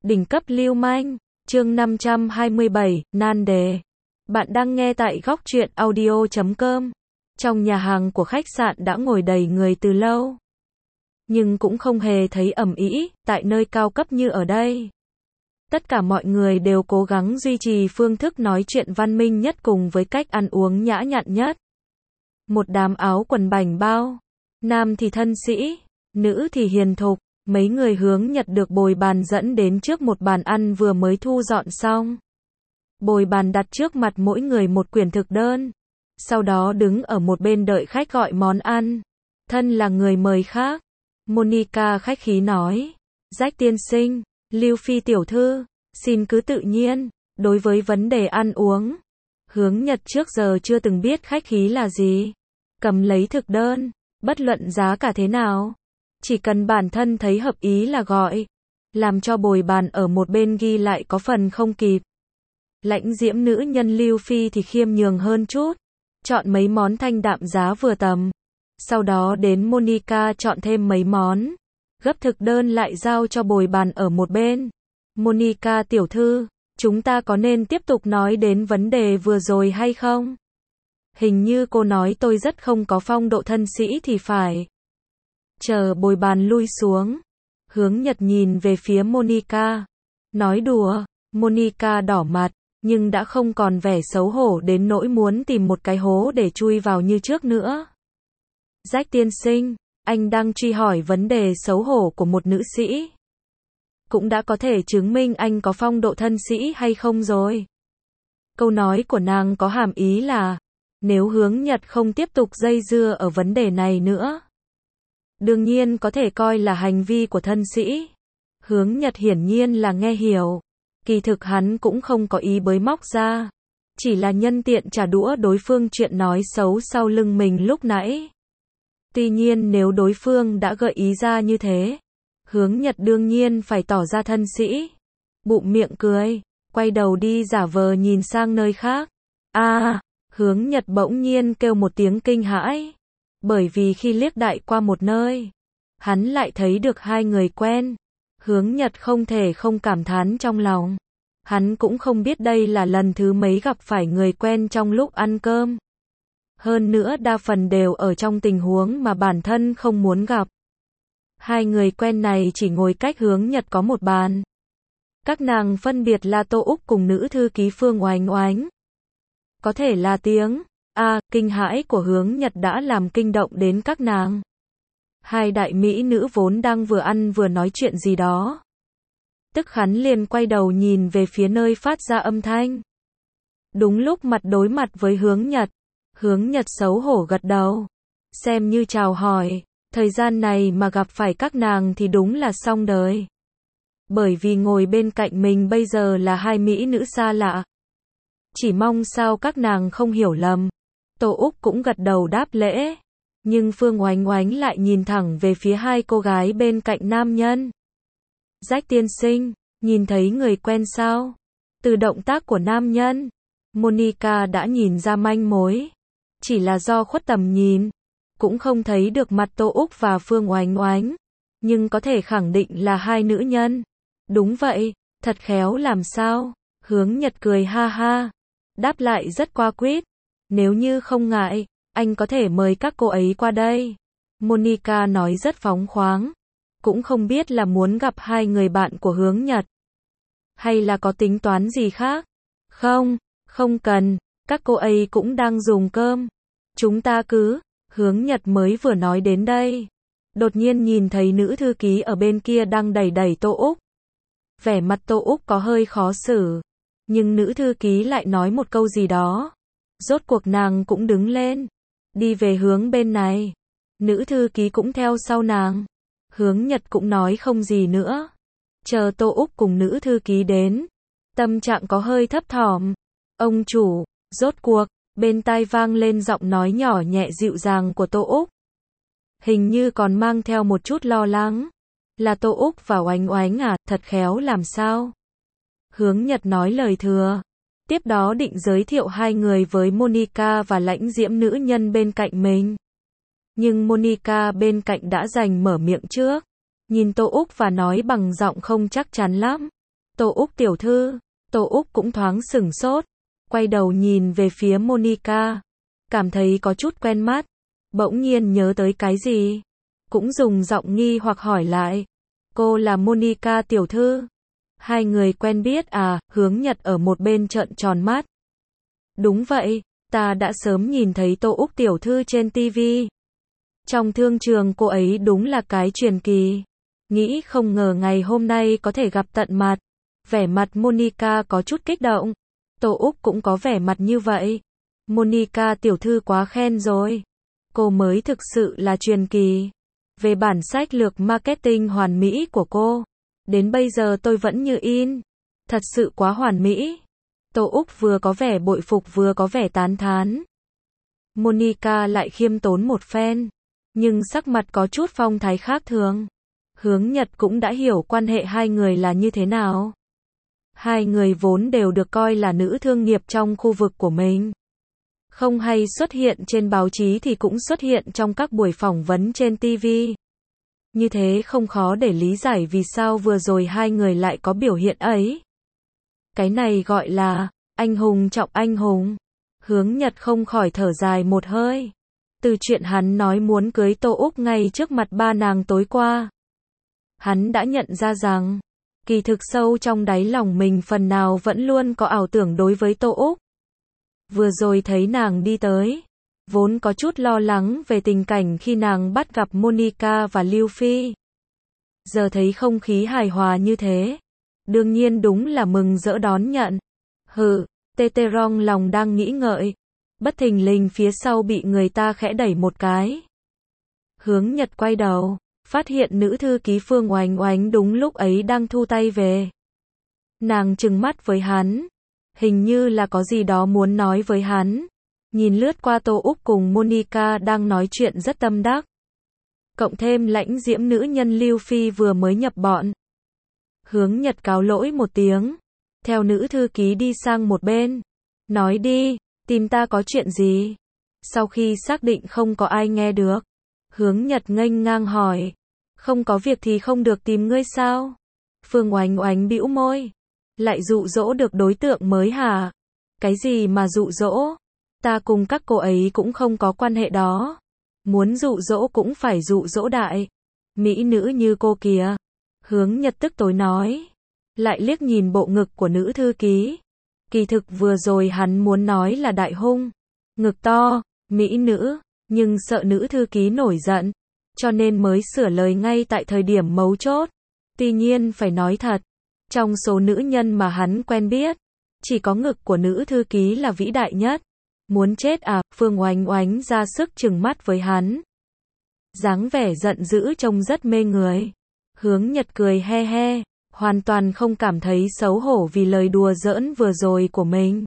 Đỉnh cấp lưu manh, chương 527, nan đề. Bạn đang nghe tại góc truyện audio.com. Trong nhà hàng của khách sạn đã ngồi đầy người từ lâu. Nhưng cũng không hề thấy ầm ĩ, tại nơi cao cấp như ở đây. Tất cả mọi người đều cố gắng duy trì phương thức nói chuyện văn minh nhất cùng với cách ăn uống nhã nhặn nhất. Một đám áo quần bảnh bao, nam thì thân sĩ, nữ thì hiền thục. Mấy người hướng Nhật được bồi bàn dẫn đến trước một bàn ăn vừa mới thu dọn xong. Bồi bàn đặt trước mặt mỗi người một quyển thực đơn. Sau đó đứng ở một bên đợi khách gọi món ăn. Thân là người mời khác. Monica khách khí nói. Jack tiên sinh, Lưu Phi tiểu thư, xin cứ tự nhiên. Đối với vấn đề ăn uống, hướng Nhật trước giờ chưa từng biết khách khí là gì. Cầm lấy thực đơn, bất luận giá cả thế nào. Chỉ cần bản thân thấy hợp ý là gọi. Làm cho bồi bàn ở một bên ghi lại có phần không kịp. Lãnh diễm nữ nhân Lưu Phi thì khiêm nhường hơn chút. Chọn mấy món thanh đạm giá vừa tầm. Sau đó đến Monica chọn thêm mấy món. Gấp thực đơn lại giao cho bồi bàn ở một bên. Monica tiểu thư, chúng ta có nên tiếp tục nói đến vấn đề vừa rồi hay không? Hình như cô nói tôi rất không có phong độ thân sĩ thì phải. Chờ bồi bàn lui xuống. Hướng Nhật nhìn về phía Monica. Nói đùa, Monica đỏ mặt, nhưng đã không còn vẻ xấu hổ đến nỗi muốn tìm một cái hố để chui vào như trước nữa. Jack tiên sinh, anh đang truy hỏi vấn đề xấu hổ của một nữ sĩ. Cũng đã có thể chứng minh anh có phong độ thân sĩ hay không rồi. Câu nói của nàng có hàm ý là, nếu hướng Nhật không tiếp tục dây dưa ở vấn đề này nữa. Đương nhiên có thể coi là hành vi của thân sĩ. Hướng Nhật hiển nhiên là nghe hiểu. Kỳ thực hắn cũng không có ý bới móc ra. Chỉ là nhân tiện trả đũa đối phương chuyện nói xấu sau lưng mình lúc nãy. Tuy nhiên nếu đối phương đã gợi ý ra như thế, hướng Nhật đương nhiên phải tỏ ra thân sĩ. Bụng miệng cười, quay đầu đi giả vờ nhìn sang nơi khác. Hướng Nhật bỗng nhiên kêu một tiếng kinh hãi. Bởi vì khi liếc đại qua một nơi, hắn lại thấy được hai người quen. Hướng Nhật không thể không cảm thán trong lòng. Hắn cũng không biết đây là lần thứ mấy gặp phải người quen trong lúc ăn cơm. Hơn nữa đa phần đều ở trong tình huống mà bản thân không muốn gặp. Hai người quen này chỉ ngồi cách hướng Nhật có một bàn. Các nàng phân biệt là Tô Úc cùng nữ thư ký Phương Oánh Oánh. Có thể là tiếng kinh hãi của hướng Nhật đã làm kinh động đến các nàng. Hai đại mỹ nữ vốn đang vừa ăn vừa nói chuyện gì đó. Tức khắc liền quay đầu nhìn về phía nơi phát ra âm thanh. Đúng lúc mặt đối mặt với hướng Nhật xấu hổ gật đầu. Xem như chào hỏi, thời gian này mà gặp phải các nàng thì đúng là xong đời. Bởi vì ngồi bên cạnh mình bây giờ là hai mỹ nữ xa lạ. Chỉ mong sao các nàng không hiểu lầm. Tô Úc cũng gật đầu đáp lễ. Nhưng Phương Oánh Oánh lại nhìn thẳng về phía hai cô gái bên cạnh nam nhân. Jack tiên sinh, nhìn thấy người quen sao? Từ động tác của nam nhân, Monica đã nhìn ra manh mối. Chỉ là do khuất tầm nhìn, cũng không thấy được mặt Tô Úc và Phương Oánh Oánh. Nhưng có thể khẳng định là hai nữ nhân. Đúng vậy, thật khéo làm sao? Hướng Nhật cười ha ha. Đáp lại rất qua quýt. Nếu như không ngại, anh có thể mời các cô ấy qua đây. Monica nói rất phóng khoáng. Cũng không biết là muốn gặp hai người bạn của hướng Nhật. Hay là có tính toán gì khác? Không cần, các cô ấy cũng đang dùng cơm. Chúng ta cứ, hướng Nhật mới vừa nói đến đây. Đột nhiên nhìn thấy nữ thư ký ở bên kia đang đẩy Tô Úc. Vẻ mặt Tô Úc có hơi khó xử. Nhưng nữ thư ký lại nói một câu gì đó. Rốt cuộc nàng cũng đứng lên. Đi về hướng bên này. Nữ thư ký cũng theo sau nàng. Hướng Nhật cũng nói không gì nữa. Chờ Tô Úc cùng nữ thư ký đến. Tâm trạng có hơi thấp thỏm. Ông chủ, rốt cuộc, bên tai vang lên giọng nói nhỏ nhẹ dịu dàng của Tô Úc. Hình như còn mang theo một chút lo lắng. Là Tô Úc và Oánh Oánh à, thật khéo làm sao? Hướng Nhật nói lời thừa. Tiếp đó định giới thiệu hai người với Monica và lãnh diễm nữ nhân bên cạnh mình. Nhưng Monica bên cạnh đã giành mở miệng trước. Nhìn Tô Úc và nói bằng giọng không chắc chắn lắm. Tô Úc tiểu thư. Tô Úc cũng thoáng sửng sốt, quay đầu nhìn về phía Monica, cảm thấy có chút quen mắt, bỗng nhiên nhớ tới cái gì, cũng dùng giọng nghi hoặc hỏi lại, cô là Monica tiểu thư? Hai người quen biết à? Hướng Nhật ở một bên trợn tròn mắt. Đúng vậy, ta đã sớm nhìn thấy Tô Úc tiểu thư trên TV. Trong thương trường cô ấy đúng là cái truyền kỳ. Nghĩ không ngờ ngày hôm nay có thể gặp tận mặt. Vẻ mặt Monica có chút kích động. Tô Úc cũng có vẻ mặt như vậy. Monica tiểu thư quá khen rồi. Cô mới thực sự là truyền kỳ. Về bản sách lược marketing hoàn mỹ của cô, đến bây giờ tôi vẫn như in. Thật sự quá hoàn mỹ. Tô Úc vừa có vẻ bội phục vừa có vẻ tán thán. Monica lại khiêm tốn một phen, nhưng sắc mặt có chút phong thái khác thường. Hướng Nhật cũng đã hiểu quan hệ hai người là như thế nào. Hai người vốn đều được coi là nữ thương nghiệp trong khu vực của mình. Không hay xuất hiện trên báo chí thì cũng xuất hiện trong các buổi phỏng vấn trên TV. Như thế không khó để lý giải vì sao vừa rồi hai người lại có biểu hiện ấy. Cái này gọi là anh hùng trọng anh hùng. Hướng Nhật không khỏi thở dài một hơi. Từ chuyện hắn nói muốn cưới Tô Úc ngay trước mặt ba nàng tối qua, hắn đã nhận ra rằng, kỳ thực sâu trong đáy lòng mình phần nào vẫn luôn có ảo tưởng đối với Tô Úc. Vừa rồi thấy nàng đi tới, vốn có chút lo lắng về tình cảnh khi nàng bắt gặp Monica và Lưu Phi. Giờ thấy không khí hài hòa như thế, đương nhiên đúng là mừng rỡ đón nhận. Teterong lòng đang nghĩ ngợi, bất thình lình phía sau bị người ta khẽ đẩy một cái. Hướng Nhật quay đầu, phát hiện nữ thư ký Phương Oánh Oánh đúng lúc ấy đang thu tay về. Nàng trừng mắt với hắn, hình như là có gì đó muốn nói với hắn. Nhìn lướt qua Tô Úc cùng Monica đang nói chuyện rất tâm đắc. Cộng thêm lãnh diễm nữ nhân Lưu Phi vừa mới nhập bọn. Hướng Nhật cáo lỗi một tiếng, theo nữ thư ký đi sang một bên. Nói đi, tìm ta có chuyện gì? Sau khi xác định không có ai nghe được, Hướng Nhật nghênh ngang hỏi, không có việc thì không được tìm ngươi sao? Phương Oánh Oánh bĩu môi, lại dụ dỗ được đối tượng mới hả? Cái gì mà dụ dỗ? Ta cùng các cô ấy cũng không có quan hệ đó. Muốn dụ dỗ cũng phải dụ dỗ đại mỹ nữ như cô kìa. Hướng Nhật tức tối nói, lại liếc nhìn bộ ngực của nữ thư ký. Kỳ thực vừa rồi hắn muốn nói là đại hung, ngực to, mỹ nữ, nhưng sợ nữ thư ký nổi giận, cho nên mới sửa lời ngay tại thời điểm mấu chốt. Tuy nhiên phải nói thật, trong số nữ nhân mà hắn quen biết, chỉ có ngực của nữ thư ký là vĩ đại nhất. Muốn chết à? Phương Oánh Oánh ra sức trừng mắt với hắn. Dáng vẻ giận dữ trông rất mê người. Hướng Nhật cười he he, hoàn toàn không cảm thấy xấu hổ vì lời đùa giỡn vừa rồi của mình.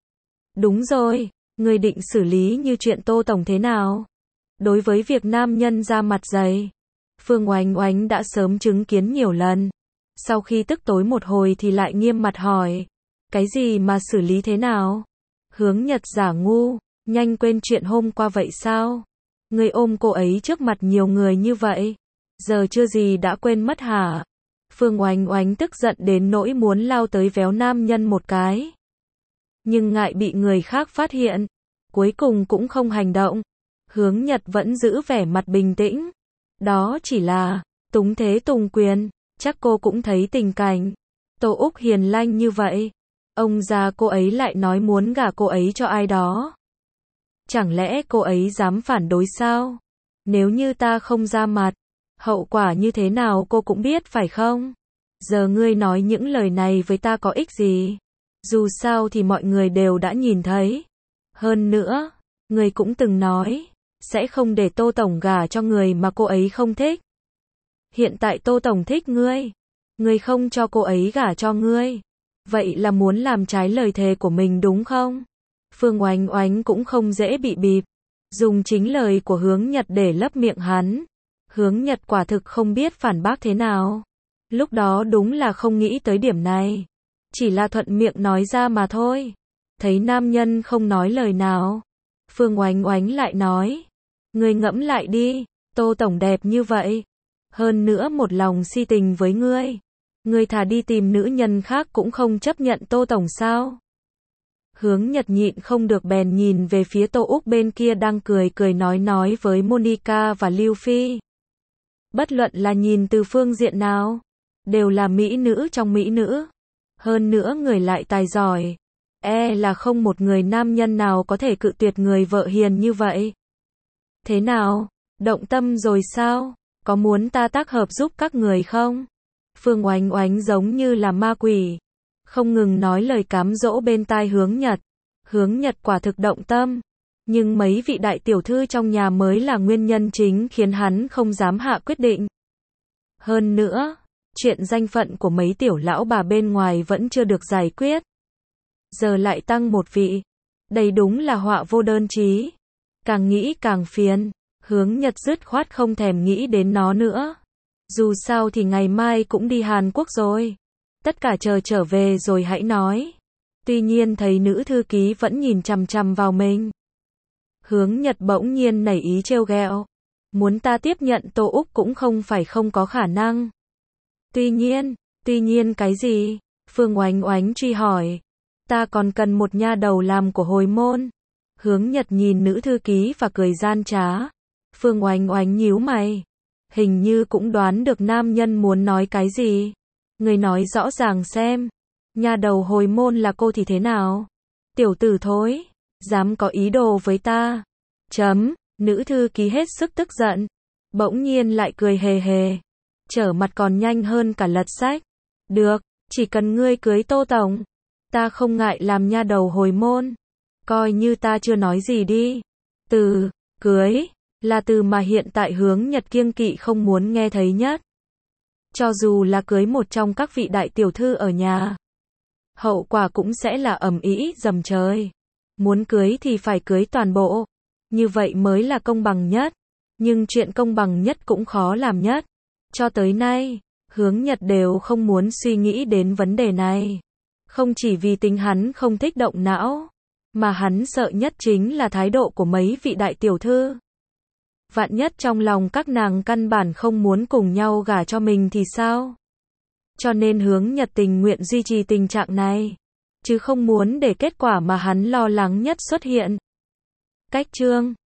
Đúng rồi, ngươi định xử lý như chuyện Tô Tổng thế nào? Đối với việc nam nhân ra mặt dày, Phương Oánh Oánh đã sớm chứng kiến nhiều lần. Sau khi tức tối một hồi thì lại nghiêm mặt hỏi, cái gì mà xử lý thế nào? Hướng Nhật giả ngu, nhanh quên chuyện hôm qua vậy sao? Ngươi ôm cô ấy trước mặt nhiều người như vậy, giờ chưa gì đã quên mất hả? Phương Oánh Oánh tức giận đến nỗi muốn lao tới véo nam nhân một cái. Nhưng ngại bị người khác phát hiện, cuối cùng cũng không hành động. Hướng Nhật vẫn giữ vẻ mặt bình tĩnh. Đó chỉ là túng thế tùng quyền, chắc cô cũng thấy tình cảnh Tô Úc hiền lành như vậy, ông già cô ấy lại nói muốn gả cô ấy cho ai đó. Chẳng lẽ cô ấy dám phản đối sao? Nếu như ta không ra mặt, hậu quả như thế nào cô cũng biết phải không? Giờ ngươi nói những lời này với ta có ích gì? Dù sao thì mọi người đều đã nhìn thấy. Hơn nữa, ngươi cũng từng nói, sẽ không để Tô Tổng gả cho người mà cô ấy không thích. Hiện tại Tô Tổng thích ngươi, ngươi không cho cô ấy gả cho ngươi. Vậy là muốn làm trái lời thề của mình đúng không? Phương Oánh Oánh cũng không dễ bị bịp, dùng chính lời của Hướng Nhật để lấp miệng hắn. Hướng Nhật quả thực không biết phản bác thế nào. Lúc đó đúng là không nghĩ tới điểm này, chỉ là thuận miệng nói ra mà thôi. Thấy nam nhân không nói lời nào, Phương Oánh Oánh lại nói, ngươi ngẫm lại đi, Tô Tổng đẹp như vậy, hơn nữa một lòng si tình với ngươi, Ngươi thà đi tìm nữ nhân khác cũng không chấp nhận Tô Tổng sao? Hướng Nhật nhịn không được bèn nhìn về phía Tô Úc bên kia đang cười cười nói với Monica và Lưu Phi. Bất luận là nhìn từ phương diện nào, đều là mỹ nữ trong mỹ nữ. Hơn nữa người lại tài giỏi. Là không một người nam nhân nào có thể cự tuyệt người vợ hiền như vậy. Thế nào? Động tâm rồi sao? Có muốn ta tác hợp giúp các người không? Phương Oánh Oánh giống như là ma quỷ, không ngừng nói lời cám dỗ bên tai Hướng Nhật. Hướng Nhật quả thực động tâm, nhưng mấy vị đại tiểu thư trong nhà mới là nguyên nhân chính khiến hắn không dám hạ quyết định. Hơn nữa, chuyện danh phận của mấy tiểu lão bà bên ngoài vẫn chưa được giải quyết. Giờ lại tăng một vị, đây đúng là họa vô đơn chí. Càng nghĩ càng phiền, Hướng Nhật dứt khoát không thèm nghĩ đến nó nữa. Dù sao thì ngày mai cũng đi Hàn Quốc rồi. Tất cả chờ trở về rồi hãy nói. Tuy nhiên thấy nữ thư ký vẫn nhìn chằm chằm vào mình. Hướng Nhật bỗng nhiên nảy ý trêu ghẹo. Muốn ta tiếp nhận Tô Úc cũng không phải không có khả năng. Tuy nhiên cái gì? Phương Oánh Oánh truy hỏi. Ta còn cần một nha đầu làm của hồi môn. Hướng Nhật nhìn nữ thư ký và cười gian trá. Phương Oánh Oánh nhíu mày. Hình như cũng đoán được nam nhân muốn nói cái gì. Người nói rõ ràng xem. Nha đầu hồi môn là cô thì thế nào? Tiểu tử thối, dám có ý đồ với ta. Nữ thư ký hết sức tức giận. Bỗng nhiên lại cười hề hề. Trở mặt còn nhanh hơn cả lật sách. Được, chỉ cần ngươi cưới Tô Tổng. Ta không ngại làm nha đầu hồi môn. Coi như ta chưa nói gì đi. Từ, cưới, là từ mà hiện tại Hướng Nhật kiêng kỵ không muốn nghe thấy nhất. Cho dù là cưới một trong các vị đại tiểu thư ở nhà, hậu quả cũng sẽ là ầm ĩ dầm trời. Muốn cưới thì phải cưới toàn bộ. Như vậy mới là công bằng nhất. Nhưng chuyện công bằng nhất cũng khó làm nhất. Cho tới nay, Hướng Nhật đều không muốn suy nghĩ đến vấn đề này. Không chỉ vì tính hắn không thích động não, mà hắn sợ nhất chính là thái độ của mấy vị đại tiểu thư. Vạn nhất trong lòng các nàng căn bản không muốn cùng nhau gả cho mình thì sao? Cho nên Hướng Nhật tình nguyện duy trì tình trạng này, chứ không muốn để kết quả mà hắn lo lắng nhất xuất hiện. Cách chương